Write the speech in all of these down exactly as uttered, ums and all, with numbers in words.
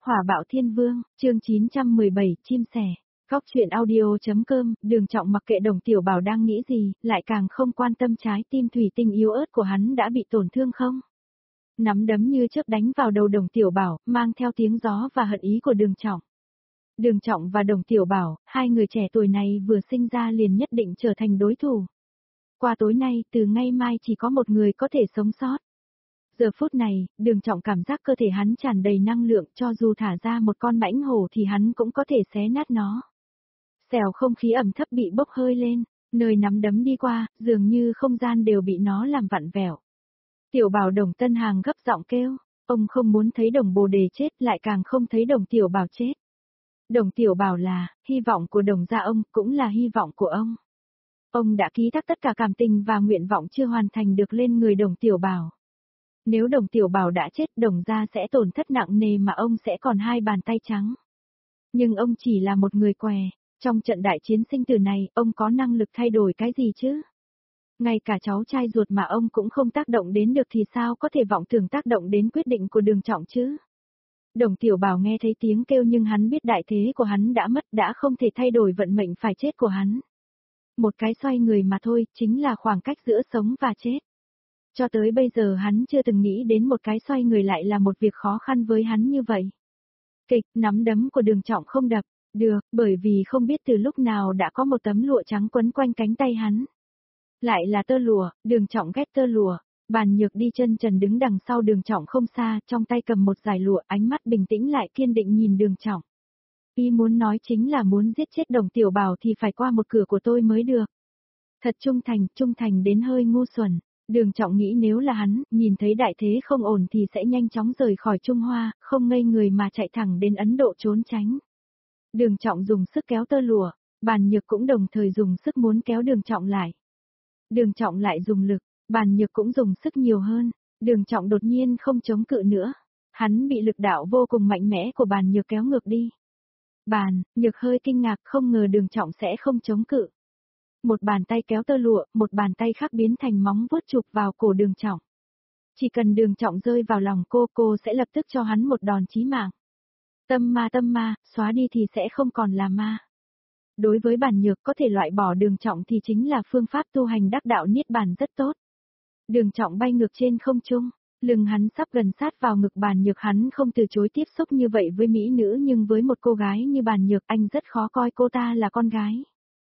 Hỏa bạo thiên vương, chương chín trăm mười bảy, chim sẻ. Góc truyện audio.com, Đường Trọng mặc kệ Đồng Tiểu Bảo đang nghĩ gì, lại càng không quan tâm trái tim thủy tinh yếu ớt của hắn đã bị tổn thương không. Nắm đấm như chớp đánh vào đầu Đồng Tiểu Bảo, mang theo tiếng gió và hận ý của Đường Trọng. Đường Trọng và Đồng Tiểu Bảo, hai người trẻ tuổi này vừa sinh ra liền nhất định trở thành đối thủ. Qua tối nay, từ ngay mai chỉ có một người có thể sống sót. Giờ phút này, Đường Trọng cảm giác cơ thể hắn tràn đầy năng lượng, cho dù thả ra một con mãnh hổ thì hắn cũng có thể xé nát nó. Xèo không khí ẩm thấp bị bốc hơi lên, nơi nắm đấm đi qua, dường như không gian đều bị nó làm vặn vẹo. Tiểu Bảo Đồng Tân Hàng gấp giọng kêu, ông không muốn thấy Đồng Bồ Đề chết, lại càng không thấy Đồng Tiểu Bảo chết. Đồng Tiểu Bảo là hy vọng của Đồng gia ông, cũng là hy vọng của ông. Ông đã ký thác tất cả cảm tình và nguyện vọng chưa hoàn thành được lên người Đồng Tiểu Bảo. Nếu Đồng Tiểu Bảo đã chết, Đồng gia sẽ tổn thất nặng nề mà ông sẽ còn hai bàn tay trắng. Nhưng ông chỉ là một người què, trong trận đại chiến sinh tử này, ông có năng lực thay đổi cái gì chứ? Ngay cả cháu trai ruột mà ông cũng không tác động đến được thì sao có thể vọng tưởng tác động đến quyết định của Đường Trọng chứ? Đồng Tiểu Bảo nghe thấy tiếng kêu nhưng hắn biết đại thế của hắn đã mất, đã không thể thay đổi vận mệnh phải chết của hắn. Một cái xoay người mà thôi, chính là khoảng cách giữa sống và chết. Cho tới bây giờ hắn chưa từng nghĩ đến một cái xoay người lại là một việc khó khăn với hắn như vậy. Kịch, nắm đấm của Đường Trọng không đập, được, bởi vì không biết từ lúc nào đã có một tấm lụa trắng quấn quanh cánh tay hắn. Lại là tơ lụa, Đường Trọng ghét tơ lụa, Bàn Nhược đi chân trần đứng đằng sau Đường Trọng không xa, trong tay cầm một dải lụa, ánh mắt bình tĩnh lại kiên định nhìn Đường Trọng. Y muốn nói chính là muốn giết chết Đồng Tiểu Bảo thì phải qua một cửa của tôi mới được. Thật trung thành, trung thành đến hơi ngu xuẩn. Đường Trọng nghĩ nếu là hắn, nhìn thấy đại thế không ổn thì sẽ nhanh chóng rời khỏi Trung Hoa, không ngây người mà chạy thẳng đến Ấn Độ trốn tránh. Đường Trọng dùng sức kéo tơ lụa, Bàn Nhược cũng đồng thời dùng sức muốn kéo Đường Trọng lại. Đường Trọng lại dùng lực, Bàn Nhược cũng dùng sức nhiều hơn, Đường Trọng đột nhiên không chống cự nữa. Hắn bị lực đạo vô cùng mạnh mẽ của Bàn Nhược kéo ngược đi. Bàn Nhược hơi kinh ngạc, không ngờ Đường Trọng sẽ không chống cự. Một bàn tay kéo tơ lụa, một bàn tay khác biến thành móng vuốt chụp vào cổ Đường Trọng. Chỉ cần Đường Trọng rơi vào lòng cô, cô sẽ lập tức cho hắn một đòn chí mạng. Tâm ma tâm ma, xóa đi thì sẽ không còn là ma. Đối với Bàn Nhược có thể loại bỏ Đường Trọng thì chính là phương pháp tu hành đắc đạo niết bàn rất tốt. Đường Trọng bay ngược trên không trung, lưng hắn sắp gần sát vào ngực Bàn Nhược, hắn không từ chối tiếp xúc như vậy với mỹ nữ, nhưng với một cô gái như Bàn Nhược anh rất khó coi cô ta là con gái.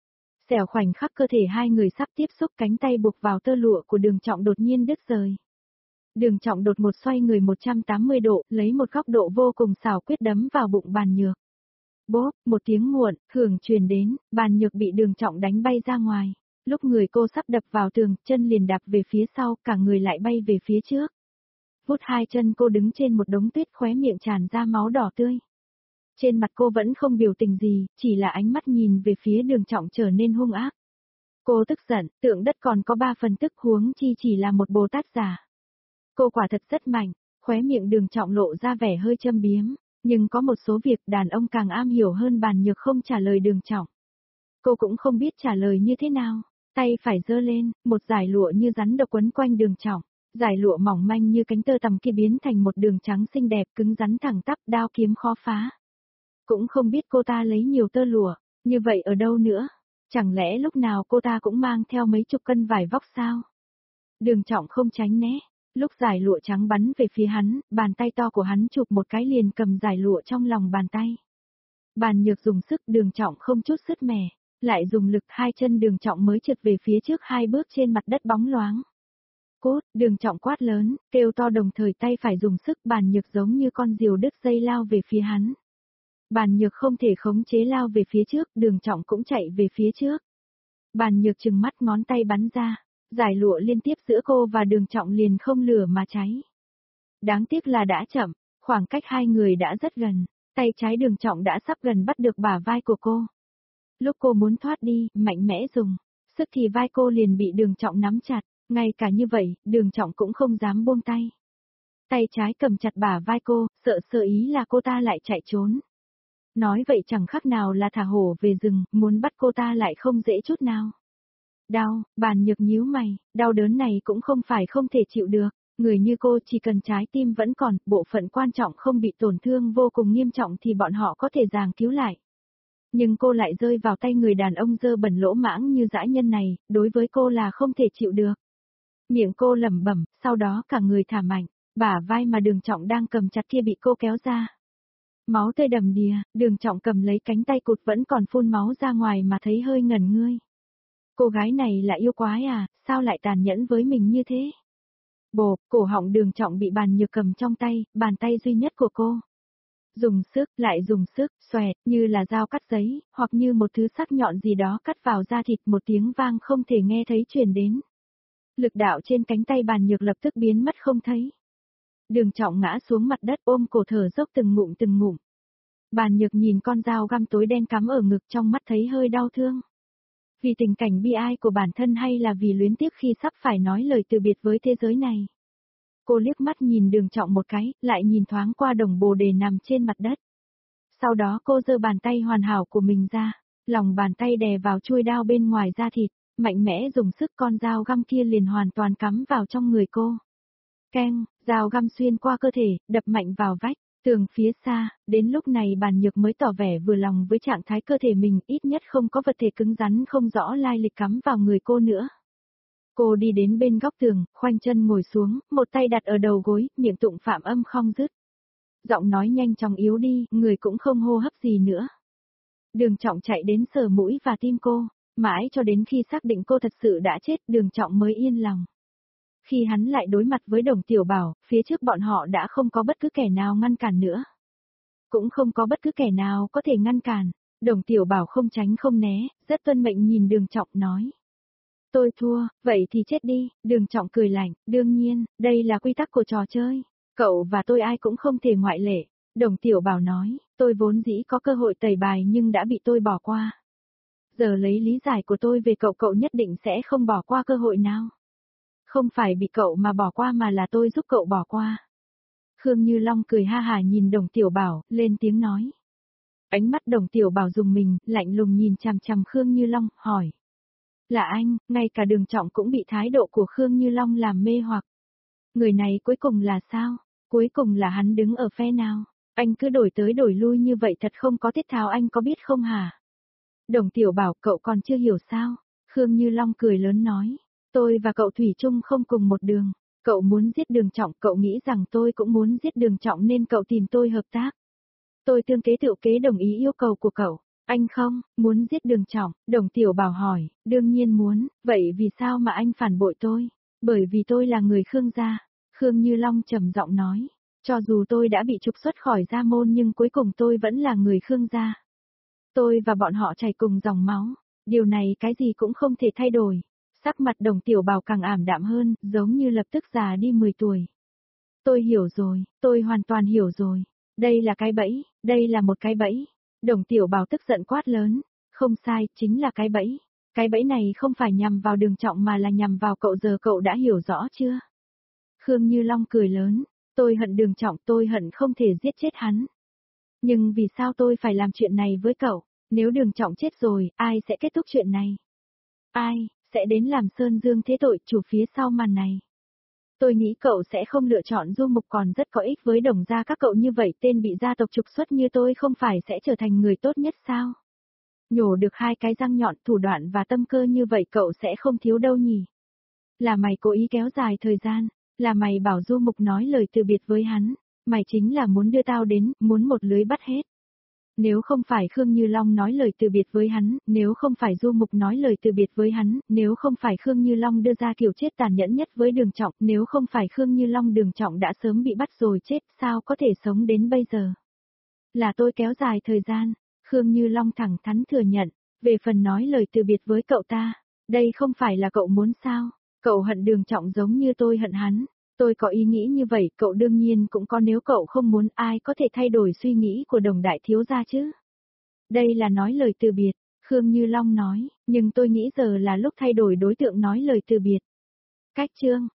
Xẻo khoảnh khắc cơ thể hai người sắp tiếp xúc, cánh tay buộc vào tơ lụa của Đường Trọng đột nhiên đứt rời. Đường Trọng đột một xoay người một trăm tám mươi độ, lấy một góc độ vô cùng xảo quyết đấm vào bụng Bàn Nhược. Bốp, một tiếng muộn, hưởng truyền đến, Bàn Nhược bị Đường Trọng đánh bay ra ngoài. Lúc người cô sắp đập vào tường, chân liền đạp về phía sau, cả người lại bay về phía trước. Vút hai chân cô đứng trên một đống tuyết, khóe miệng tràn ra máu đỏ tươi. Trên mặt cô vẫn không biểu tình gì, chỉ là ánh mắt nhìn về phía Đường Trọng trở nên hung ác. Cô tức giận, tượng đất còn có ba phần tức, huống chi chỉ là một Bồ Tát giả. Cô quả thật rất mạnh, khóe miệng Đường Trọng lộ ra vẻ hơi châm biếm, nhưng có một số việc đàn ông càng am hiểu hơn. Bàn Nhược không trả lời Đường Trọng. Cô cũng không biết trả lời như thế nào, tay phải giơ lên, một dải lụa như rắn độc quấn quanh Đường Trọng. Dải lụa mỏng manh như cánh tơ tằm kia biến thành một đường trắng xinh đẹp, cứng rắn thẳng tắp, đao kiếm khó phá. Cũng không biết cô ta lấy nhiều tơ lụa, như vậy ở đâu nữa? Chẳng lẽ lúc nào cô ta cũng mang theo mấy chục cân vải vóc sao? Đường Trọng không tránh né, lúc dải lụa trắng bắn về phía hắn, bàn tay to của hắn chụp một cái liền cầm dải lụa trong lòng bàn tay. Bàn Nhược dùng sức, Đường Trọng không chút sứt mẻ, lại dùng lực, hai chân Đường Trọng mới trượt về phía trước hai bước trên mặt đất bóng loáng. Cốt, Đường Trọng quát lớn, kêu to đồng thời tay phải dùng sức, Bàn Nhược giống như con diều đứt dây lao về phía hắn. Bàn Nhược không thể khống chế lao về phía trước, Đường Trọng cũng chạy về phía trước. Bàn Nhược trừng mắt, ngón tay bắn ra, dải lụa liên tiếp giữa cô và Đường Trọng liền không lửa mà cháy. Đáng tiếc là đã chậm, khoảng cách hai người đã rất gần, tay trái Đường Trọng đã sắp gần bắt được bả vai của cô. Lúc cô muốn thoát đi, mạnh mẽ dùng sức thì vai cô liền bị Đường Trọng nắm chặt, ngay cả như vậy, Đường Trọng cũng không dám buông tay. Tay trái cầm chặt bả vai cô, sợ sơ ý là cô ta lại chạy trốn. Nói vậy chẳng khác nào là thả hổ về rừng, muốn bắt cô ta lại không dễ chút nào. Đau, Bàn Nhược nhíu mày, đau đớn này cũng không phải không thể chịu được, Người như cô chỉ cần trái tim vẫn còn, bộ phận quan trọng không bị tổn thương vô cùng nghiêm trọng thì bọn họ có thể giằng cứu lại. Nhưng cô lại rơi vào tay người đàn ông dơ bẩn lỗ mãng như dã nhân này, đối với cô là không thể chịu được. Miệng cô lẩm bẩm, sau đó cả người thả mạnh, bả vai mà Đường Trọng đang cầm chặt kia bị cô kéo ra. Máu tươi đầm đìa, Đường Trọng cầm lấy cánh tay cụt vẫn còn phun máu ra ngoài mà thấy hơi ngẩn ngươi. Cô gái này là yêu quái à, sao lại tàn nhẫn với mình như thế? Bộp, cổ họng Đường Trọng bị Bàn Nhược cầm trong tay, bàn tay duy nhất của cô. Dùng sức, lại dùng sức, xoẹt, như là dao cắt giấy, hoặc như một thứ sắc nhọn gì đó cắt vào da thịt, một tiếng vang không thể nghe thấy truyền đến. Lực đạo trên cánh tay Bàn Nhược lập tức biến mất không thấy. Đường Trọng ngã xuống mặt đất ôm cổ thở dốc từng ngụm từng ngụm. Bàn Nhược nhìn con dao găm tối đen cắm ở ngực trong mắt thấy hơi đau thương. Vì tình cảnh bi ai của bản thân hay là vì luyến tiếc khi sắp phải nói lời từ biệt với thế giới này. Cô liếc mắt nhìn Đường Trọng một cái, lại nhìn thoáng qua đồng bồ đề nằm trên mặt đất. Sau đó cô giơ bàn tay hoàn hảo của mình ra, lòng bàn tay đè vào chuôi đao bên ngoài da thịt, mạnh mẽ dùng sức con dao găm kia liền hoàn toàn cắm vào trong người cô. Keng, dao găm xuyên qua cơ thể, đập mạnh vào vách, tường phía xa, đến lúc này Bàn Nhược mới tỏ vẻ vừa lòng với trạng thái cơ thể mình, ít nhất không có vật thể cứng rắn không rõ lai lịch cắm vào người cô nữa. Cô đi đến bên góc tường, khoanh chân ngồi xuống, một tay đặt ở đầu gối, miệng tụng phạm âm không dứt. Giọng nói nhanh chóng yếu đi, người cũng không hô hấp gì nữa. Đường Trọng chạy đến sờ mũi và tim cô, mãi cho đến khi xác định cô thật sự đã chết, Đường Trọng mới yên lòng. Khi hắn lại đối mặt với Đồng Tiểu Bảo, phía trước bọn họ đã không có bất cứ kẻ nào ngăn cản nữa. Cũng không có bất cứ kẻ nào có thể ngăn cản. Đồng Tiểu Bảo không tránh không né, rất tuân mệnh nhìn Đường Trọng nói. Tôi thua, vậy thì chết đi, Đường Trọng cười lạnh, đương nhiên, đây là quy tắc của trò chơi. Cậu và tôi ai cũng không thể ngoại lệ. Đồng Tiểu Bảo nói, tôi vốn dĩ có cơ hội tẩy bài nhưng đã bị tôi bỏ qua. Giờ lấy lý giải của tôi về cậu cậu nhất định sẽ không bỏ qua cơ hội nào. Không phải bị cậu mà bỏ qua mà là tôi giúp cậu bỏ qua. Khương Như Long cười ha hả nhìn Đồng Tiểu Bảo, lên tiếng nói. Ánh mắt Đồng Tiểu Bảo dùng mình, lạnh lùng nhìn chằm chằm Khương Như Long, hỏi. Là anh, ngay cả Đường Trọng cũng bị thái độ của Khương Như Long làm mê hoặc. Người này cuối cùng là sao? Cuối cùng là hắn đứng ở phe nào? Anh cứ đổi tới đổi lui như vậy thật không có tiết tháo, anh có biết không hả? Đồng Tiểu Bảo, cậu còn chưa hiểu sao? Khương Như Long cười lớn nói. Tôi và cậu thủy chung không cùng một đường. Cậu muốn giết Đường Trọng, cậu nghĩ rằng tôi cũng muốn giết Đường Trọng nên cậu tìm tôi hợp tác. Tôi tương kế tự kế đồng ý yêu cầu của cậu. Anh không, muốn giết Đường Trọng, Đồng Tiểu Bảo hỏi, đương nhiên muốn, vậy vì sao mà anh phản bội tôi? Bởi vì tôi là người Khương gia. Khương Như Long trầm giọng nói, cho dù tôi đã bị trục xuất khỏi gia môn nhưng cuối cùng tôi vẫn là người Khương gia. Tôi và bọn họ chảy cùng dòng máu, điều này cái gì cũng không thể thay đổi. Sắc mặt Đồng Tiểu Bảo càng ảm đạm hơn, giống như lập tức già đi mười tuổi. Tôi hiểu rồi, tôi hoàn toàn hiểu rồi. Đây là cái bẫy, đây là một cái bẫy. Đồng Tiểu Bảo tức giận quát lớn, không sai, chính là cái bẫy. Cái bẫy này không phải nhằm vào Đường Trọng mà là nhằm vào cậu, giờ cậu đã hiểu rõ chưa? Khương Như Long cười lớn, tôi hận Đường Trọng, tôi hận không thể giết chết hắn. Nhưng vì sao tôi phải làm chuyện này với cậu? Nếu Đường Trọng chết rồi, ai sẽ kết thúc chuyện này? Ai sẽ đến làm Sơn Dương thế tội chủ phía sau màn này? Tôi nghĩ cậu sẽ không lựa chọn Du Mục, còn rất có ích với Đồng gia các cậu như vậy, tên bị gia tộc trục xuất như tôi không phải sẽ trở thành người tốt nhất sao? Nhổ được hai cái răng nhọn, thủ đoạn và tâm cơ như vậy cậu sẽ không thiếu đâu nhỉ? Là mày cố ý kéo dài thời gian, là mày bảo Du Mục nói lời từ biệt với hắn, mày chính là muốn đưa tao đến, muốn một lưới bắt hết. Nếu không phải Khương Như Long nói lời từ biệt với hắn, nếu không phải Du Mục nói lời từ biệt với hắn, nếu không phải Khương Như Long đưa ra kiểu chết tàn nhẫn nhất với Đường Trọng, nếu không phải Khương Như Long, Đường Trọng đã sớm bị bắt rồi chết, sao có thể sống đến bây giờ? Là tôi kéo dài thời gian, Khương Như Long thẳng thắn thừa nhận, về phần nói lời từ biệt với cậu ta, đây không phải là cậu muốn sao? Cậu hận Đường Trọng giống như tôi hận hắn. Tôi có ý nghĩ như vậy, cậu đương nhiên cũng có, nếu cậu không muốn, ai có thể thay đổi suy nghĩ của Đồng đại thiếu gia chứ? Đây là nói lời từ biệt, Khương Như Long nói, nhưng tôi nghĩ giờ là lúc thay đổi đối tượng nói lời từ biệt. Cách chương